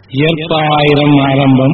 இயற்பாயிரம் ஆரம்பம்.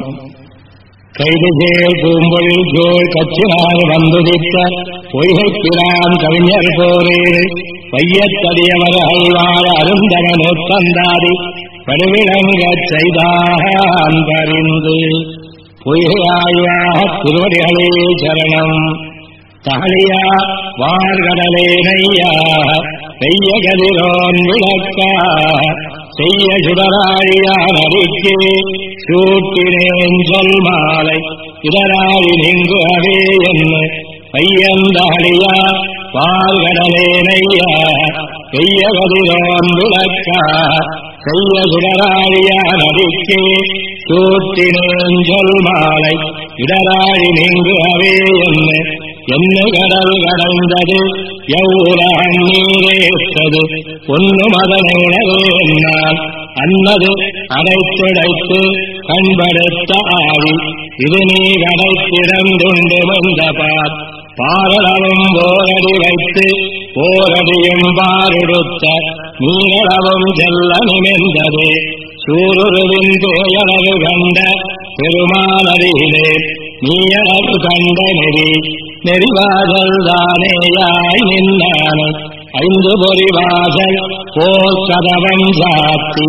கைதுசேர் பூம்பொழில் ஜோள் கச்சினார் வந்துதித்த பொய்கைப்பிரான் கவிஞர் போரேறு வையத்தடியவர் அல்வாழ் அருந்தவனோத் தந்தாதி படுவிளங்கச் செய்தான் பறிந்து பொய்கையாழ்வாக திருவடிகளே சரணம். தகழியா வார்கடலே நையா பெய்ய கதிரோன் விளக்கா செய்ய சுடராழியான் அறிக்கே சூட்டினேன் சொல் மாலை இடராழி நீங்கு அவே என்ன பையந்தகழியா வார்கடலே நையா பெய்ய கதிரோன் விளக்கா செய்ய சுடராழியான் அறிக்கே சூட்டினேன் சொல் மாலை இடராழி நீங்கு அவே என்ன கடல் கடந்தது எவ்வுலகம் நீரேற்றது ஒன்னும் அதனை உணர்வேனால் அன்னது அடைத்துடைத்து கண்படுத்த ஆவி இது நீர் அடைத்திறந்துண்டு வந்த பார் பாரளவும் போரடி வைத்து போரடியும் பாருடுத்த நீரளவும் செல்ல நிமிர்ந்தது சூருருவின் பேயளவு கண்ட பெருமானடியிலே நீயளவு கண்ட நெறிவாசல் தானேயாய் நின்றானை ஐந்து பொறிவாசல் போல் கதவம் சாத்தி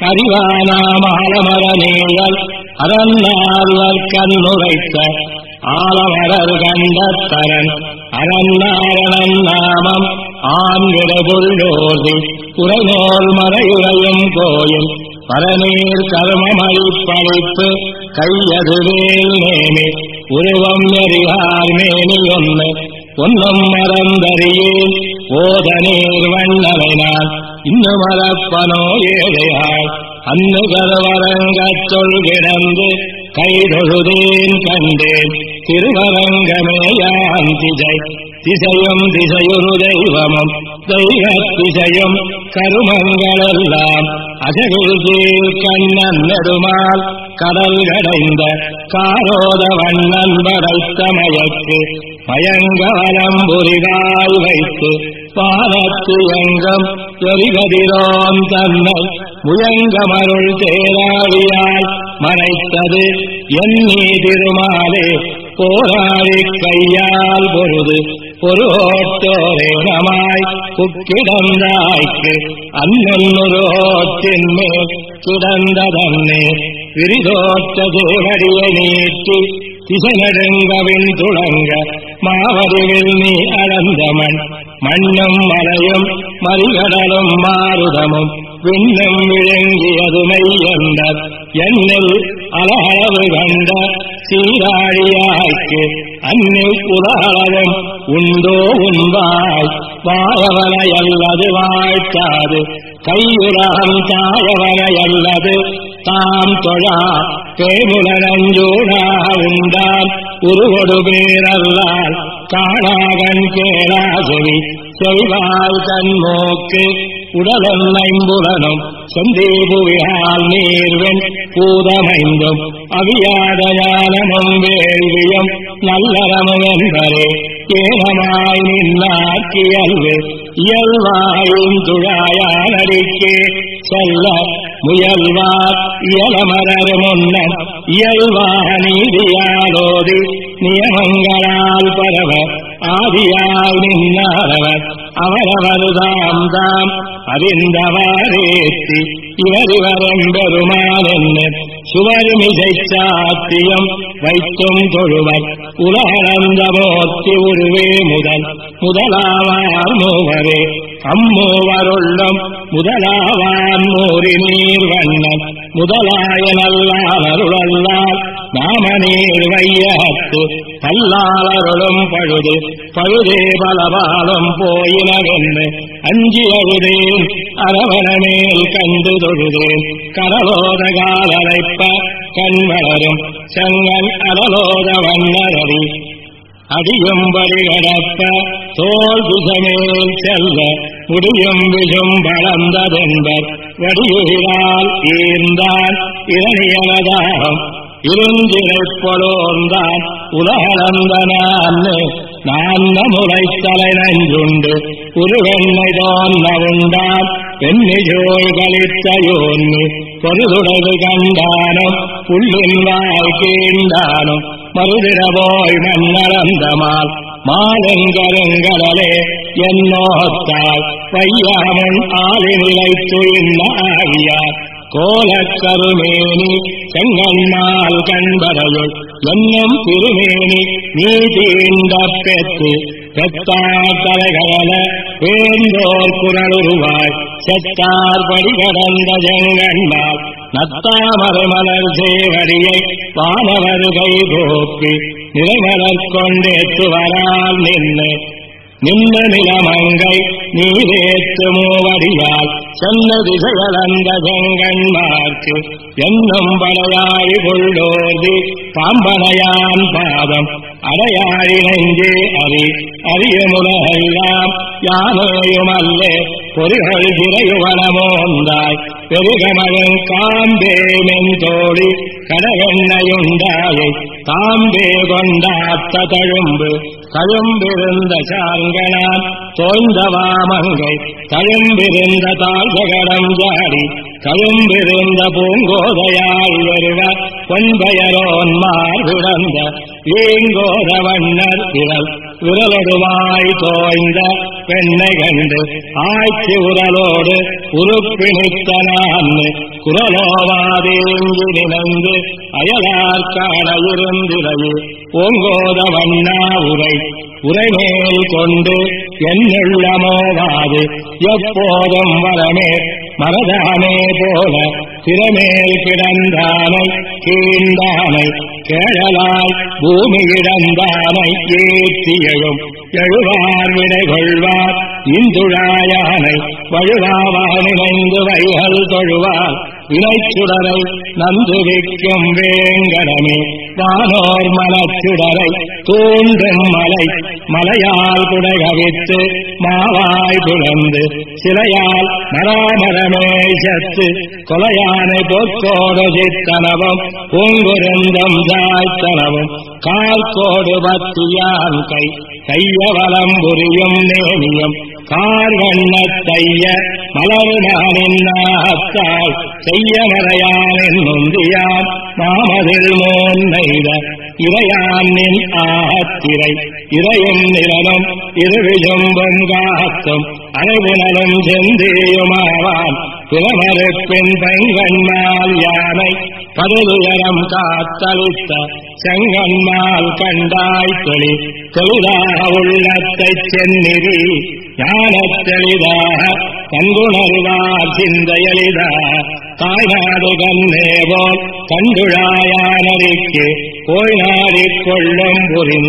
அறிவானாமர நீழல் அரண்ணாழ்வர் கண்ணுரைத்த ஆலமரர் கண்ட தரன் அரண்ணாரணன் நாமம் ஆண்கிடபுள்ளோர்தி உரைநோல் மறையுறையும் கோயில் பரநீர் கர்மமளிப்பளிப்பு கையதுவேல் நேமி உருவம் எறியார் மேனி ஒன்னும் மறந்தறியேன் ஓத நீர் வண்ணனைனான் இன்னும் மறப்பனோ ஏழையாள் அன்னு கருவரங்கச் சொல் கிடந்து கைதொழுதேன் கண்டேன் திருவரங்கமேயான் திசையும் திசையுறு தெய்வமும் தெய்வ திசையும் கருமங்களெல்லாம் அசகுல் சீர் கண்ணன் நெடுமால் கடல் கடைந்த காரோத வண்ணன் படைத்த மயக்கு பயங்கவலம்புரிகாய் வைத்து பாலத்து எங்கம் எரிகதிரோன் தன்னை முயங்கமருள் தேராவியால் மறைத்தது எண்ணி திருமாலே போராடி கையால் பொருது பொருளோட்டோரேனமாய் புக்கிடந்தாய்க்கு அன்னொன்னுரோட்டின் மேல் கிடந்ததன்னே விரிதோட்ட தேவடியை நீட்டி திசை நெடுங்கவின் துளங்க மாவடிவில் நீ அளந்தமன் மண்ணும் மலையும் மறிகடலும் மாருதமும் விண்ணும் விழுங்கியதுமை என்றர் என்னில் அலகளவு கண்ட சீராழியாய்க்கு அன்னில் புலகளவும் உண்டோ உண்பாய் வாயவனையல்லது வாழ்த்தாது கையுறாம் தாயவனையல்லது தாம் தொழா பேமுலனஞ்சூடா உண்டான் உருவொடு பேரல்லால் காணாகன் கேளாசெவி செய்வாள் கண்மோக்கு உடலும் ஐம்புலனும் சந்தீபுவியால் நீர்வெண் பூதமைந்தும் அவியாத ஞானமும் வேள்வியும் நல்லறமும் என்பரே ஏனமாய் நின்னாக்கியல்வு இயல்வாயும் துழாயானடிக்கே செல்ல முயல்வார் இயலமரர் முன்னம் இயல்வாக நீதியாலோதி நியமங்களால் பரவ ஆதியால் நின்னாரவர் அவரவர் தாம் தாம் அறிந்தவாரேத்தி இவரிவரெம்பெருமான் என்ன சுவருமிசை சாத்தியம் வைத்தும் தொழுவர் உலகளந்த மோத்தி உருவே முதலாவார் மூவரே அம்மூவருள்ளும் முதலாவான் மூறி நீர் வண்ணன் முதலாய நல்லாளருளால் நாம நீர் வையத்து பல்லாளருளும் பழுதே பலபாலும் போயினவென்று அஞ்சி அழுதேன் அரவணமேல் கண்டு தொழுதேன் கடலோத காலரைப்ப கண்வளரும் செங்கன் அடலோத வண்ணரடி அடியும்படி கடப்ப தோல் திசமேல் செல்ல முடியும் விஷம் பழந்ததென்பர் வடியுகிறால் ஈர்ந்தான் இரணியனதாகம் இருஞ்சிறைப்பொலோர்ந்தான் உலகளந்த நான் முளைத்தலை நஞ்சுண்டு உருவெண்ணை தோன்ன உண்டான் பெண்ணிஜோய் கலித்த யோன்னி பொருதுடது கண்டானும் புள்ளின் வாய் கீண்டானும் மறுதிட போய் மன்னரந்தமால் மாலெங்கருங்கடலே என்னோத்தால் வையாமன் ஆளிநிலை துயின்ன ஆவியார் கோலக்கருமேனி செங்கன்மால் கண்பரையுள் என்னும் திருமேனி நீ தீண்ட பெற்று செத்தார் தலைகள வேந்தோர் குரலுருவாய் செத்தார் படி கடந்த செங்கன்மால் நத்தாமரை மலர் சேவடியை வானவருகை கோப்பி நிறைமலர் கொண்டேற்று வரால் நின்ன நிலமங்கை நீரேற்று மூவடியால் சென்ன திசைகளந்த செங்கன்மார்க்கு என்னும் படையாழி கொள்ளோதி பாம்பனையான் பாதம் அடையாழி நெஞ்சே அறியமுலகெல்லாம் யானேயுமல்லே பொறிகள் திரையுவனமோந்தாய் பெருகமகன் காம்பே மென்தோழி கடவெண்ணையுண்டாயை தாம்பே கொண்டாத்த தழும்பிருந்த சாங்கனான் தோய்ந்தவாமங்கை தழும்பிருந்த தாழ்கடம் ஜாடி தழும்பிருந்த பூங்கோதையாள் வருவ பொன்பயரோன்மார் விடந்த வீங்கோத வண்ணர் விரலொடுவாய் தோய்ந்த பெண்ணை கண்டு ஆய்ச்சி உரலோடு உறுப்பிணித்தனான் குரலோவாதேங்கி நினைந்து அயலார்காண இருந்திரையே ஓங்கோத வண்ணா உரைமேல் கொண்டு என்னுள்ளமோவாது எப்போதும் வரமே மரதானே போல திறமேல் கிடந்தானை கீழ்ந்தானை கேழலாய் பூமி கிடந்தானை ஏற்றியழும் எழுவார் விடை கொள்வார் இந்துழாயானை வழுவாவார் நினைந்து வைகள் தொழுவார் வினைச்சுடரை நந்துவிக்கும் வேங்கடமே வானோர் மலச்சுடரை தூண்டும் மலையால் குடைகவித்து மாவாய் புலந்து சிலையால் மராமரமே சத்து கொலையானை பொற்கோடு சித்தனவும் பூங்குருந்தம் சாய்த்தனவும் கார்கோடு பத்தியான் கையவலம் புரியும் நேமியம் கார்வண்ணத்தைய மலர்நானின்னாத்தாள் செய்ய மறையான் நொந்தியான் மாமதில் மோன் நெய்த இறையானின் ஆத்திரை இறையும் நிலனும் இருவிஜும்பும் காத்தும் அனைவுணரும் செந்தியுமாவான் பிறமறுப்பின் பைங்கண்மால் யானை பருதுயரம் காத்தளித்த செங்கன்மால் கண்டாய் தெளிதாக உள்ளத்தைச் செந்நிறி ஞானத் தெளிதாக கண்குணர்வார் சிந்தையளிதாக தாய்நாடு கண்ணேவோல் கண்டுழாயானறிக்கு போய் நாடிக்கொள்ளும்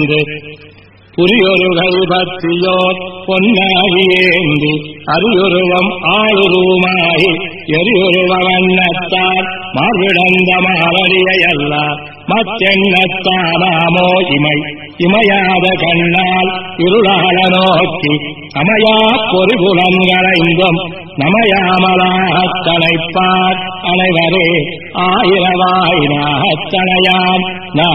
புரியொருகள் பத்தியோர் பொன்னாகியேந்தி அரியுருவம் ஆளுருமாயி எரியுருவ வண்ணத்தால் மார்விடந்த மாரடியல்லார் மத்தெண்ணத்தானாமோ இமையாத கண்ணால் இருளாள நோக்கி அமையா பொறிபுலன்களைந்தும் நமையாமலாகத்தனைப்பார் அனைவரே ஆயிரவாய் நாகத்தனையாம்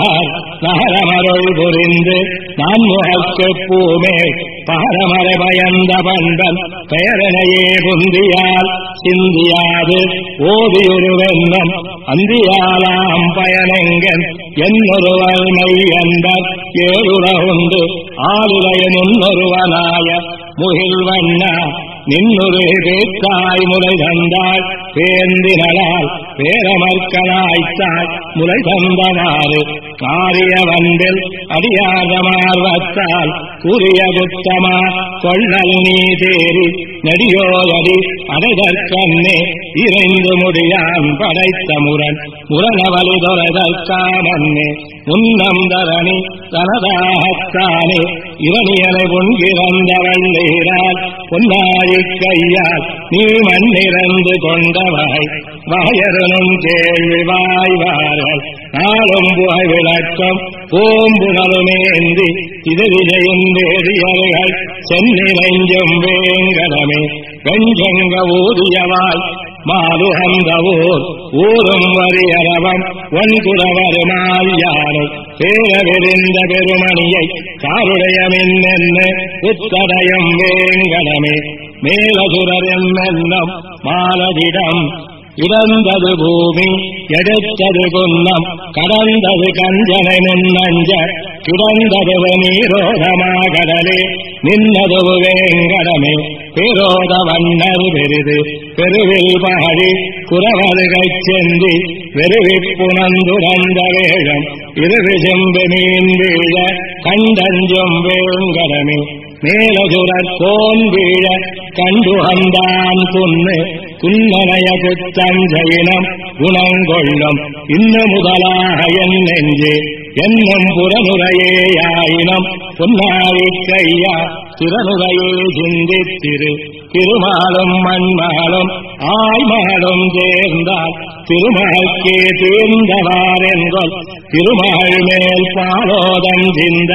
நகரமருள் புரிந்து நான் முகக்கு பூமே பகரமறை பயந்த பண்பன் பெயரனையே புந்தியால் சிந்தியாது ஓதியுருவென்னும் அந்தியாலாம் பயனெங்கன் என்னொருவல் மெய்யன்பர் ஏழுலகுண்டு ஆளுடைய முன்னொருவனாய முகில்வண்ணா நின்னொரு பேத்தாய் முலை தந்தாள் பேந்தினளால் பேரமர்க்கனாய்த்தாய் முலை தந்தவாறு காரிய வந்தில் அடியாத மார்வத்தால் கூறிய புத்தமா கொள்ளல் நீ தேறி நெடியோயடி அடைதற்கண்ணே இறைந்து முடியான் படைத்த முரணவலி தொலைதற்கானே உன்னம் தரணி தனதாகத்தானே இரணியலை பொன்கிறந்தவள் நீரால் பொன்னாழி கையால் நீ மண்ணிறந்து கொண்டவாய் வாயரனும் கேள்வி வாய்வார்கள் நாளும் புகை விளக்கம் பூம்புணருமேந்தி இது விஜயும் வேதியர்கள் சென்னிறைஞ்சும் வேங்கடமே வெஞ்சங்க ஊதியவாய் மாலுகந்த ஊரும் வரியரவம் ஒன்குறவருமால் யானை பேரவிருந்த பெருமணியை காருடைய மின்னென்னு உத்தடையும் வேங்கடமே மேலசுரர் என்னும் மாலதிடம் இடந்தது பூமி எடுத்தது குன்னம் கடந்தது கஞ்சனை முன்னஞ்ச கிடந்தது நீரோதமாகடலே நின்னது வேங்கடமே பேரோத வண்ணர் பெரிது பெருவில் பாடி குறவருகைச் செந்தி வெறுவிப்புணந்துரந்த வேழம் இருவி செம்பு மீன் வீழ கண்டஞ்சும் வேங்கடமே மேலதுரற் கோன் வீழ கண்டுகந்தான் புன்னு குன்னனைய குத்தம் ஜெயினம் குணங்கொள்ளும் இன்னு முதலாக என் நெஞ்சே என்னும் புறனுரையேயாயினம் பொன்னாழிக்கையா திறனுரையே சிந்தித்திரு திருமாலும் மண்மகளும் ஆய்மகளும் சேர்ந்தால் திருமகற்கே தீர்ந்தவாரென்கொள் திருமகள் மேல் பாலோதம் சிந்த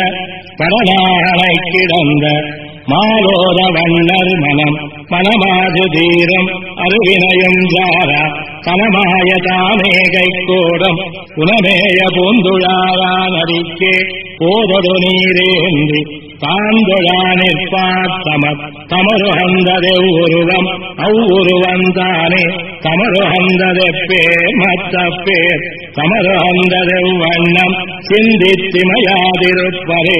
பரநாளை கிடந்த மாலோத வண்ணர் மனம் மனமாது தீரம் அருவினையும் ஜாரா கனமாய தானே கைகூடும் உணமேய பூந்துழாரான் அடிக்கே போதொடு நீரேந்தி தாந்தொழா நிற்பாத்தமர் தமருகந்ததெவ்வுருவம் அவ்வுருவந்தானே தமருகந்ததெப்பேர் மற்ற பேர் தமருகந்ததெவ்வண்ணம் சிந்தித்திமையாதிருப்பரே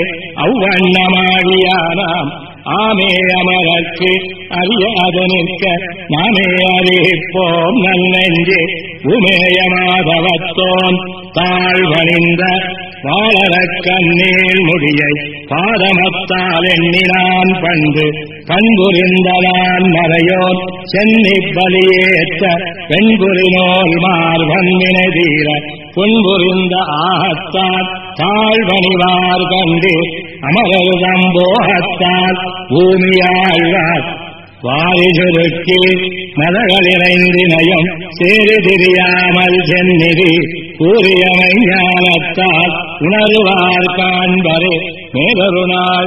அவ்வண்ணமாகியானாம் ஆமே அமரர்க்கு அறியாது நிற்க நாமே அறிவிப்போம் நன்னெஞ்சே உமேய மாதவத்தோன் தாழ்வணிந்த வாழறக் கண்ணீள் முடியை பாதமத்தால் எண்ணினான் பண்பு பண்புரிந்தனான் மறையோன் சென்னி பலியேற்ற பெண்புரினோல் மார்பன்வினை தீர புன்புரிந்த ஆகத்தால் தாழ்வணிவார் கண்டு அமரருதம் போகத்தால் பூமியாழ்வார் வாரி சுருக்கி மதகளிறைந்தினயம் சேரி திரியாமல் சென்னிதி கூறியமை ஞானத்தால் உணர்வார் காண்பரே மேலொரு நாள்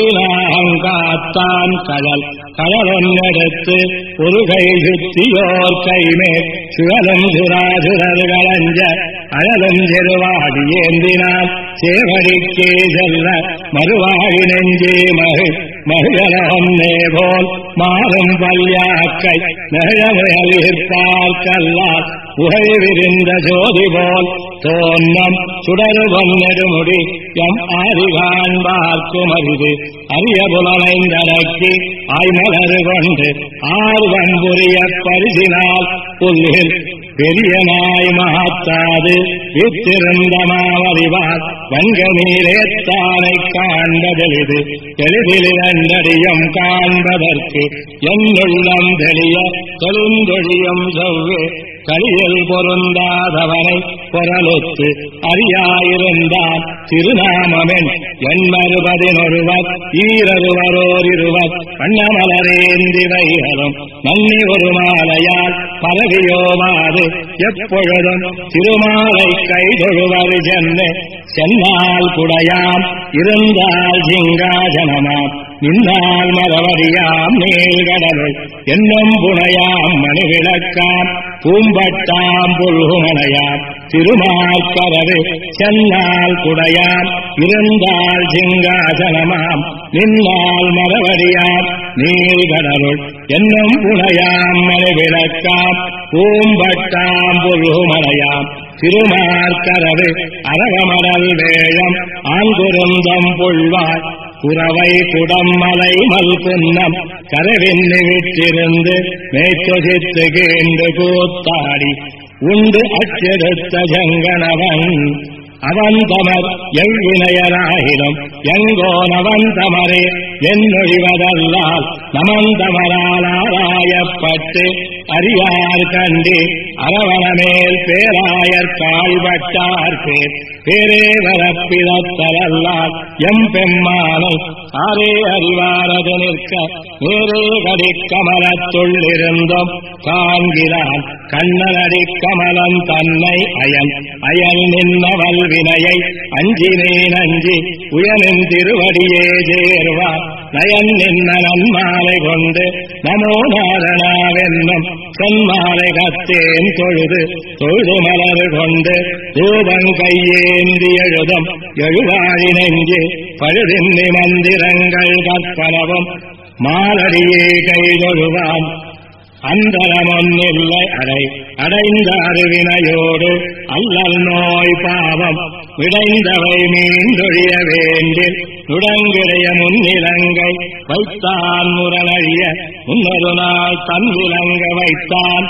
கைலாங்காத்தான் கடல் கடலொன்னெடுத்து ஒரு கை சுத்தியோர் கைமேல் சுழலும் சுராசுரர்களஞ்ச அழலும் செருவாடி ஏந்தினால் சேவடிக்கே செல்ல மறுவாழி நெஞ்சே மகிழனே போல் மாறும் பல்யாக்கை நெழமுயல்பார்க்கல்லால் உகை விரிந்த ஜோதி போல் தோன்னம் சுடரு பொன்னெடுமுடி எம் ஆதி காண்பார்க்கும் அரிது அரிய புலனைந்தடக்கி ஆய்மலரு கொண்டு ஆர்வம் புரிய பரிசினால் புல்லில் பெரிய நாய் மகாத்தாது வித்திருந்த மாவறிவார் வங்க நீரேத்தானை காண்பதெளிது எளிதிலிரண்டடியும் காண்பதற்கு என்னுள்ளம் தெளிய தொழுந்தொழியும் செவ்வே கலியில் பொருந்தாதவனை பொருளுத்து அறியாயிருந்தான் திருநாமமென் எண்மறுபதினொருவர் ஈரருவரோரிருவர் வண்ணமலரேந்தி வைகளும் நன்னி ஒரு மாலையால் பரவியோமாறு எப்பொழுதும் திருமாலை கைதொழுவர் சென்னை சென்னால் குடையாம் இருந்தால் சிங்காசனமாம் நின்னால் மரவடியாம் நீழ்கடலுள் என்னும் புனையாம் மணிவிளக்காம் பூம்பட்டாம் புல்குமனையாம் திருமார்கரவு சென்னால் குடையாம் இருந்தால் சிங்காசனமாம் நின்னால் மரவடியாம் நீழ்கடலுள் என்னும் புனையாம் மணிவிளக்காம் பூம்பட்டாம் புல்குமனையாம் திருமார்கரவு அரவமரல் வேழம் ஆங்குருந்தம் புள்வாய் குறவை குடம்மலை மல்குன்னம் கரவின் விட்டிருந்து மேற்கொசித்து கீண்டு கூத்தாடி உண்டு அச்செடுத்த ஜங்கனவன் அவன் தமர் எவ்வினையராயினும் எங்கோன் அவன் தமரே என்னொழிவதல்லால் நமந்தமரால் ஆராயப்பட்டு அறியார் கண்டு அரவணமேல் பேராயர் கால்பட்டார்க்கு பேரே வரப்பிதத்தலல்லால் எம் பெம்மானை ஆரே அறிவாரது நிற்க நேரே கடிக்கமலத்துள்ளிருந்தும் காண்கிறான் கண்ணனடி கமலம் தன்னை அயல் நின்னவல் வினையை அஞ்சினேன் அஞ்சி உயனின் திருவடியே சேர்வார் நயன் நின்ன நன்மாலை கொண்டு நமோ நாரணாவென்னும் சென்மாலை கத்தேன் தொழுது மலர் கொண்டு தூபங் கையேந்தி எழுதும் எழுவாழி நெஞ்சு பழுதின்னி மந்திரங்கள் கற்பனவும் மாலடியே கைதொழுவான் அந்தரமொன்னில்லை அடைந்த அறிவினையோடு அல்லல் நோய் பாவம் விடைந்தவை மீண்டொழிய வேண்டில் நுடங்கிடைய முன்னிலங்கை வைத்தான் முரணழிய முன்னொரு நாள் தன் விலங்க வைத்தான்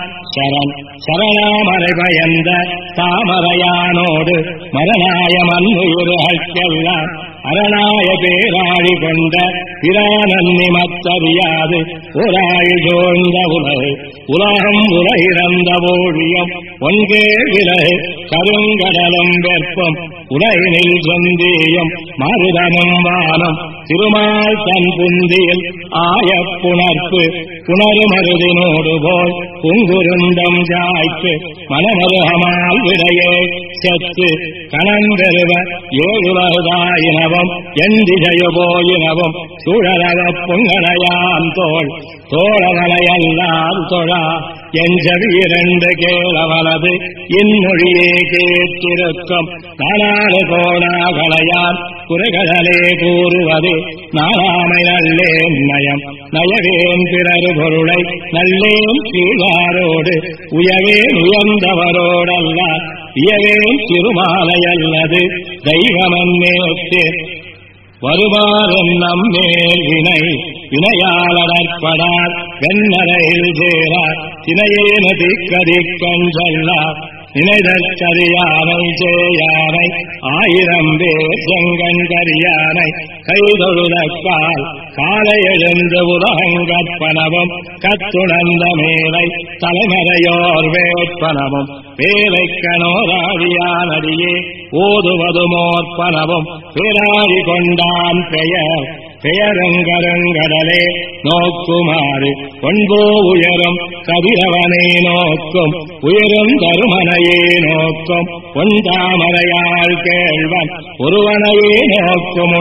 சரணாமரை பயந்த தாமரையானோடு மரணாய மண்ணுயிர்களெல்லாம் அரணாய பேராடி கொண்ட பிரானன்னி மத்தறியாது ஓராயு சோழ்ந்த உலகம் உலகிறந்த ஓழியம் ஒன்கே விலகு கருங்கடலும் வெப்பம் உலகினில் சொந்தேயம் மருதமும் வானம் திருமால் தன் புந்தியில் ஆய புணர்ப்பு புணருமருதினோடு போல் புங்குருந்தம் ஜாய்க்கு மனமருகமால் விடையே செத்து கணம்பெறுவ ஏழுவதாயினவும் எந்திசையு போயினவும் சூழலவ பொங்கலையான் தோழவனையல்லால் தொழா என் செவியிரண்டு கேளவனது இன்மொழியே கேட்டிருக்கும் நானாறு கோணாகளையான் குறைகளே கூறுவது நானாமை நல்லேன் நயம் நயவேன் பிறரு பொருளை நல்லேன் கீழாரோடு உயவேன் உயர்ந்தவரோடல்ல இயவேன் திருமாலையல்லது தெய்வமன்னேத்தே வருவாரும் நம்மேல் வினையாளற்படார் வெண்ணரையில் சேரார் தினையேன திக்கதிக்கஞ்சொல்லார் நினைதற்கரியானை சேயானை ஆயிரம் பேர் செங்கண் கரியானை கைதொழுதக்கால் காலை எழுந்து உலகங்கற்பனவும் கத்துணர்ந்த மேலை தலைமறையோர் வேட்பனவும் வேலைக்கணோராடியானடியே ஓதுவதுமோற்பனவும் பேராடி கொண்டான் பெயருங்கருங்கடலே நோக்குமாறு ஒன்போ உயரும் கதிரவனே நோக்கும் உயரும் தருமனையே நோக்கும் ஒன்றாமரையாள் கேள்வன் ஒருவனையே நோக்கும்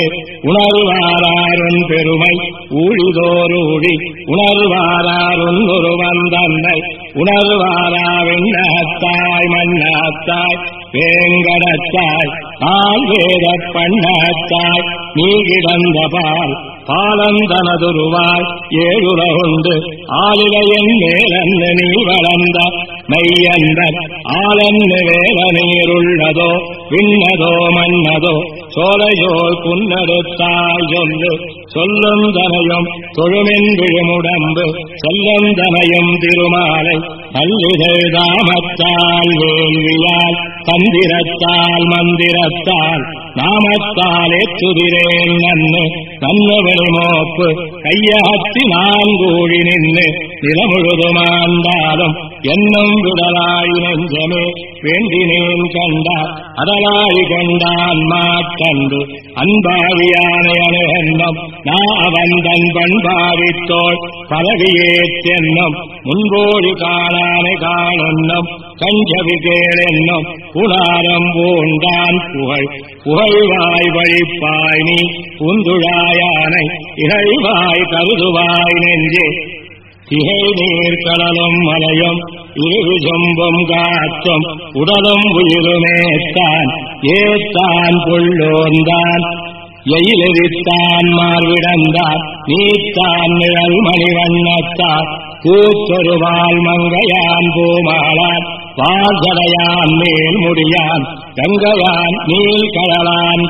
உணர்வாராருன் பெருமை ஊழிதோரூழி உணர்வாராருன் ஒருவன் தன்னை உணர்வாரா விண்ணத்தாய் மண்ணத்தாய் வேங்கடத்தாய் நான் வேத பண்ணத்தாய் நீ கிடந்த பாலந்தனதுருவாய் ஏழுலகுண்டு ஆளிலையன் மேலன்னு நீ வளர்ந்த மெய்யந்தர் ஆலன்னு வேல நீருள்ளதோ விண்ணதோ மன்னதோ சோலையோர் புன்னெடுத்தாய் சொல்லுந்தனையும் தொழுமென் விழுமுடம்பு செல்லுந்தனையும் திருமாலை பல்லுதழ் தாமத்தால் வேள்வியால் தந்திரத்தால் மந்திரத்தால் நாமத்தால் ஏற்றுதிரேன் நன்னு வெளிமோப்பு கையகத்தி நான் கூடி நின்று நிலமுழுதுமாண்டாலும் என்னும் விடலாய் நெஞ்சமே வேண்டினேன் கண்டார் அடலாய் கொண்டான் மாற்றன்று அன்பாவியானை அணுகென்னும் நாவந்தன் பண்பாவித்தோள் பரவியேற்றென்னும் முன்போடு காணானை காணுன்னும் கஞ்சவி கேளென்னும் புனாரம் பூண்டான் புகழ்வாய் வழிப்பாய் நீ புந்துழாயானை இகழ்வாய் கருதுவாய் நெஞ்சே திகை நீர் கடலும் மலையும் இருவி சொம்பும் காற்றும் உடலும் உயிருமேத்தான் ஏத்தான் புள்ளோந்தான் எயிலெரித்தான் மார்விடந்தான் நீத்தான் நிழல் மணிவண்ணத்தான் கூத்தொருவால் மங்கையான் பூமாளான் வாசடையான் மேல் முடியான் கங்கையான் நீல் கடலான்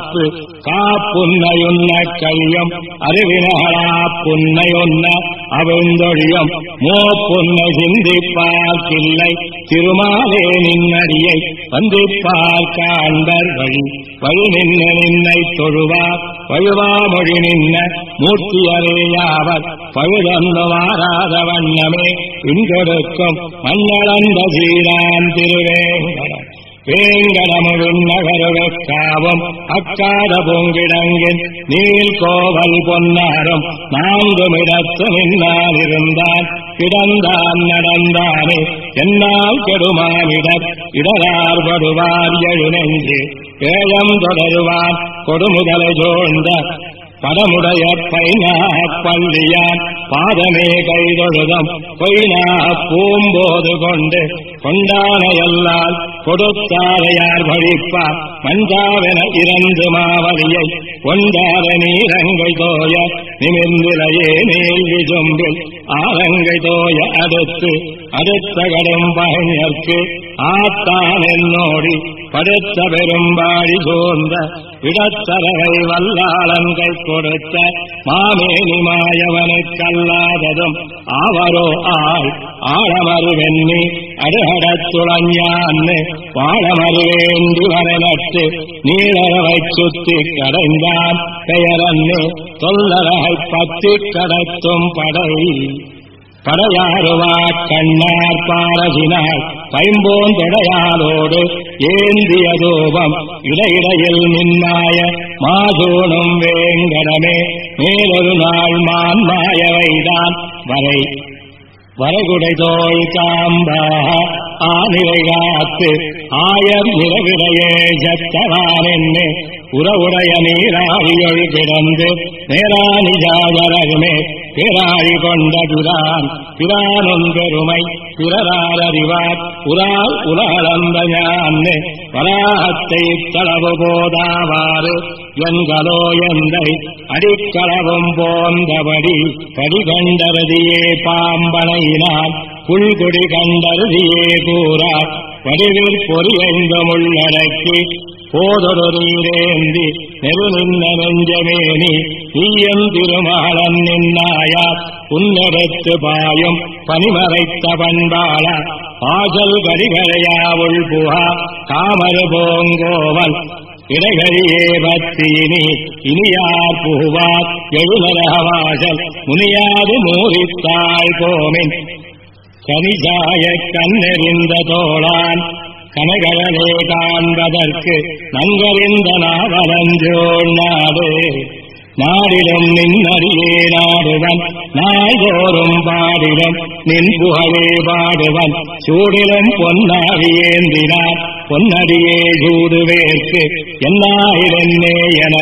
காப்புன்னையுன்ன கழியும் அறிவினகளா புன்னையுன்ன அவிழ்ந்தொழியும் மோப்புன்னை சிந்திப்பார்க்கில்லை திருமாலே நின்னடியை வந்திப்பார் காண்பர் வழி நின்னை தொழுவார் வழுவா மொழி நின்ன மூர்த்தியரேயாவர் பழுதொன்று மாறாத வண்ணமே இங்கொடுக்கும் மண்ணளந்த சீரான் திருவேங்கடம் வேங்கடமுழும் நகருவெக்காவும் அக்காத பூங்கிடங்கின் நீல் கோவல் பொன்னாரும் நான்குமிடத்து நின்றான் கிடந்தான் நடந்தானே என்னால் கெடுமானிடர் இடரார்படுவார் எழுநெஞ்சு ஏழம் தொடருவான் கொடுமுதலை சோழ்ந்த படமுடைய பைனாப்பள்ளியான் பாதமே கைதொழுதம் பொய்னா பூம்போது கொண்டானையல்லால் கொடுத்தாரையார் வழிப்பார் மஞ்சாவென இறந்து மாவலியை கொண்டார நீரங்கை தோய நிமிர்ந்திலையே நீல் விசும்பில் ஆலங்கை தோய அடுத்து அடுத்த கடும் பகைஞர்க்கு ஆத்தான் என்னோடி படுத்த பெரும்பாடி சூழ்ந்த இடத்தரவை வல்லாளங்கை கொடுத்த மாமேனி மாயவனுக்கல்லாததும் அவரோ ஆழமறு வெண்ணி அடுகடத்துளஞ்சான்னு வாழமறுவேண்டி வரநட்டு நீளரவை சுத்தி கடைந்தான் பெயரன்னு தொல்லரகை பத்தி கடத்தும் படையாறுவா கண்ணார் பாரசினார் பைம்போந்தொடையாளோடு ஏந்திய தூபம் இடையிடையில் நின்னாய மாதூணும் வேங்கடமே மேலொரு நாள் மான்மாயவைதான் வரைகுடை தோள் காம்பாக ஆநிலை காத்து ஆயர் நிலவிடையே சத்தவானென்னு உறவுடைய நீராழியொழி கிடந்து நேராணி ஜாதரகுமே பேராழி கொண்ட பிரானொன் பெருமை பிறராரறிவார் உரால் உலகளந்த ஞான்னு வராகத்தை தளவு போதாவாறு எங்களோ எந்தை அடிக்களவும் போந்தபடி படிகண்டருதியே பாம்பனையினால் புல்குடி கண்டருதியே கூறா வடிவில் பொறியைந்தமுள்ளடக்கி போதொரு நீரேந்தி நெருநின்ன நெஞ்சமேனி நீயம் திருமாளன் நின்னாயார் உன்னெடுத்து பாயும் பனிமறைத்த பண்பாள ஆசல் கடிகளையாவுள் புகா காமரு போங்கோவல் இடைகழியே பத்தினி இனியார் புகுவார் எழுநரகவாசல் முனியாது மூரித்தாள் போமின் கனிசாய கண்ணெறிந்த தோளான் கனகழலே காண்பதற்கு நன்கறிந்த நாவலஞ்சோள் நாடிலும் நின்னடியே நாடுவன் நாள்தோறும் பாடிலும் நின் புகழே பாடுவன் சூடிலும் பொன்னாடியேந்தினார் பொன்னடியே சூடுவேற்கு என்னாயிரன்னே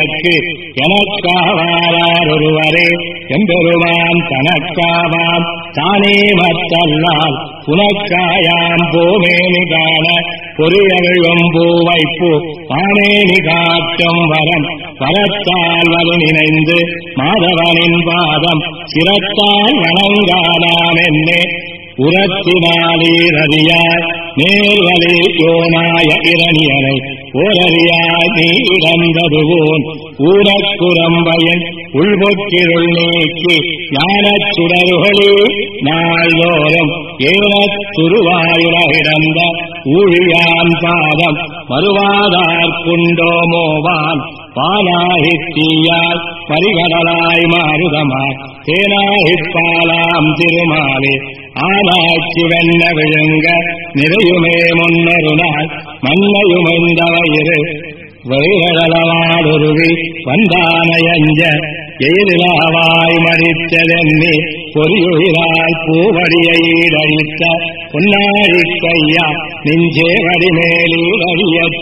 எனக்காவாரார் ஒருவரே எம்பெருமான் தனக்காவாம் தானே மற்றல்லால் புனக்காயாம் போமேனி காண பொறியவிழும் பூவைப்பூ பாமேனி காட்டும் வரத்தால் வலு நினைந்து மாதவனின் பாதம் சிரத்தால் வணங்கானாம் என்னே உரத்தினாலீரறியாய் நேர்வழி யோனாய இரணியனை ஓரறியாய் நீ இடந்ததுவோன் ஊரக்குரம்பையின் உள்பொக்கிருள் நீக்கி ஞானச் சுடர்களே நாள்தோறும் ஏனத் துருவாயுலகிடந்த ஊழியான் பாதம் மறுவாதார்க்குண்டோமோவான் பாலாகித்தீயாய் பரிகடலாய் மாறுதமாய் தேனாகிப்பாலாம் திருமாலே ஆனாய்ச்சி வெண்ண விழுங்க நிறையுமே முன்னொரு நாள் மண்ணையுமெந்த வயிறு வைகளவாடுருவி வந்தானயஞ்ச எயிலாவாய் மறித்ததென்னி பொறியுயிரால் பூவடியையிடழித்த பொன்னாழி கையா நெஞ்சேவடி மேலீரழியச்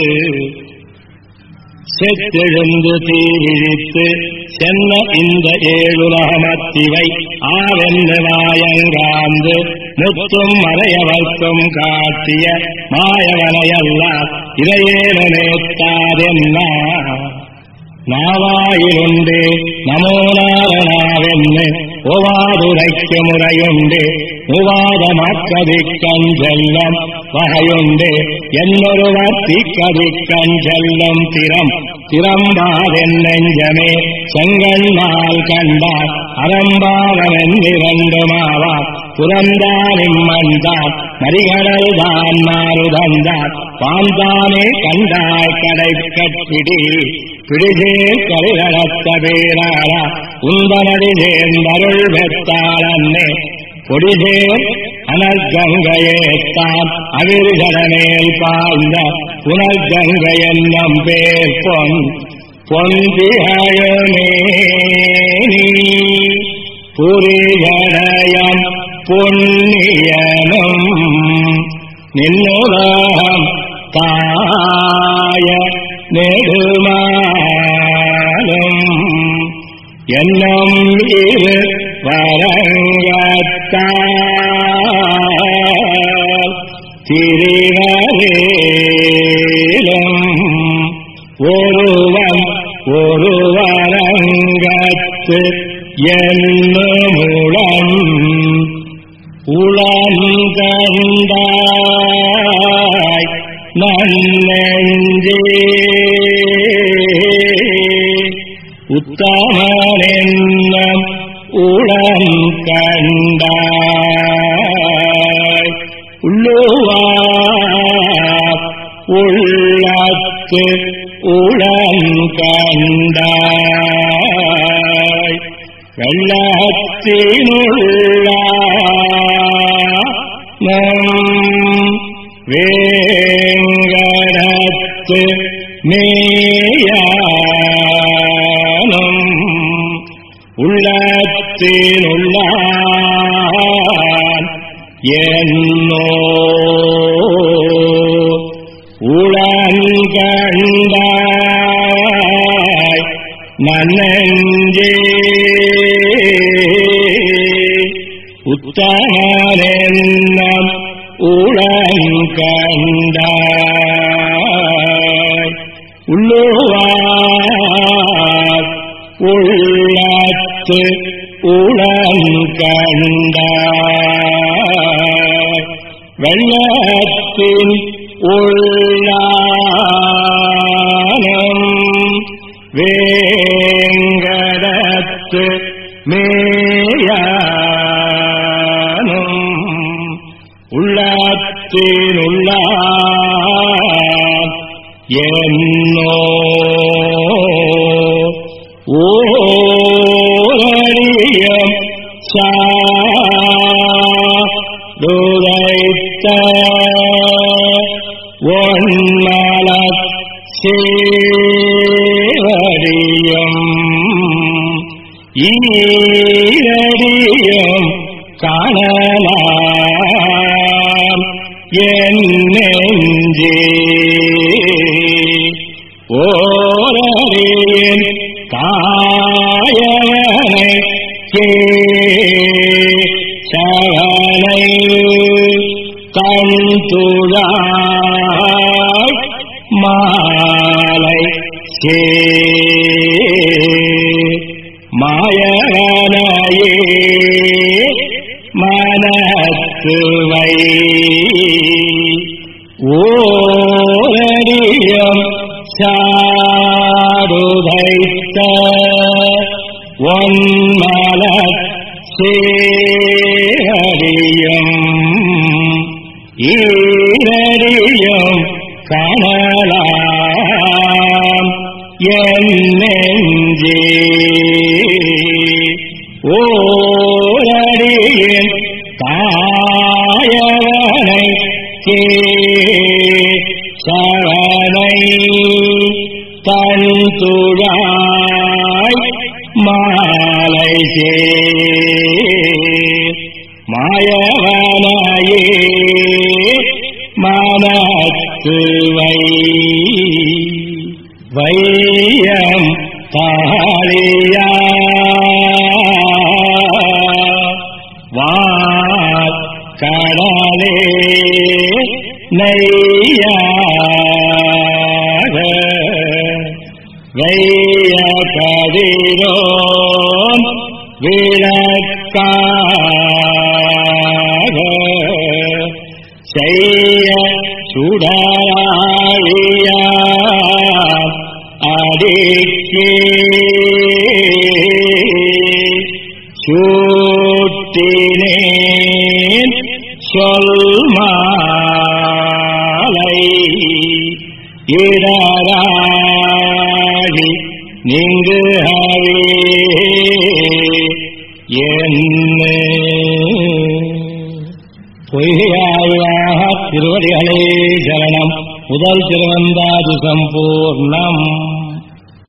செத்தெழுந்து தீவிழித்து சென்ன இந்த ஏழுலகமத்திவை ஆவென்று வாயங்காந்து முத்தும் மறையவர்க்கும் காட்டிய மாயவனையல்லார் இதையேனேத்தாதென்ன நாவாயிலுண்டு நமோ நாரணாவென்னு ஒவாதுரைக்கு முறையுண்டு உவாதமாக்கதிக்கஞ்செல்லம் வகையுண்டு என்னொருவர் தீக்கதிக்கஞ்செல்லும் திறம்பாதென் நெஞ்சமே செங்கண்ணால் கண்டார் அறம்பாவென்னிரண்டுமாவார் புறந்தான் இம்மன்தான் மறிகடல் தான் மாறுதந்தான் பாந்தானே கண்டாய் கடை கட்டிடி பிடிசேர் கரிகடத்த பேராளா உந்தனடி சேர்ந்தருள் பெற்றாளன்னே பொடிசேர் அனர்கங்கையேத்தான் அவிர்கடமேல் பாய்ந்த புனர்கங்கையென்னம் பேர் பொன்திகழுமே புரிகடயம் புண்ணியனும் நின்னுலகம் தாய நெடுமாலும் என்னும் இரு வரங்கத்தால் திரிவரேலும் ஒருவன் ஒரு வரங்கத்து என்னுமுடன் நன்னெஞ்சே உத்தமனென்னம் உளம் கண்டாய் உள்ளுவார் உள்ளத்து உளம் கண்டாய் வெள்ளத்தினுள்ள வேங்கடத்து மேயானும் உள்ளத்தினுள்ள என்னோ உளங்கண்டாய் நன்னெஞ்சே உத்தமனென்னம் உளங்கண்டாய் உள்ளுவார் உள்ளத்து உளங்கண்டாய் வெள்ளத்தின் உள்ளானம் வேங்கடத்து மேயானும் உள்ளத்தினுள்ள என்னோ ஓரியம் சாடுரைத்த ஒன்மலச் சேவடியும் ஈரடியும் காணலாம் என் நெஞ்சே ஓரின் காயவனை கேசவனை கண்துழாய் மாலை சே மாயவனையே மனத்துவை ஓரடியம் சாடுதைத்த ஒன்மலச் சேவடியும் ஈரடியும் காணலாம் என் நெஞ்சே ஓரடியின் தாயவனை கேசவனை தன்துழாய் மாலை சேர் மாயவனையே மனத்துவை வையம் தாழியா கடலே நெய்யாக வெய்ய கதிரோன் விளக்காக செய்ய சுடராழிய அடிக்கே சூட்டினேன் சொல் மாலை இடராழி நிங்கு ஹரே என்ன பொய்யாழ்வாக திருவடிகளே சரணம். முதல் திருவந்தாது சம்பூர்ணம்.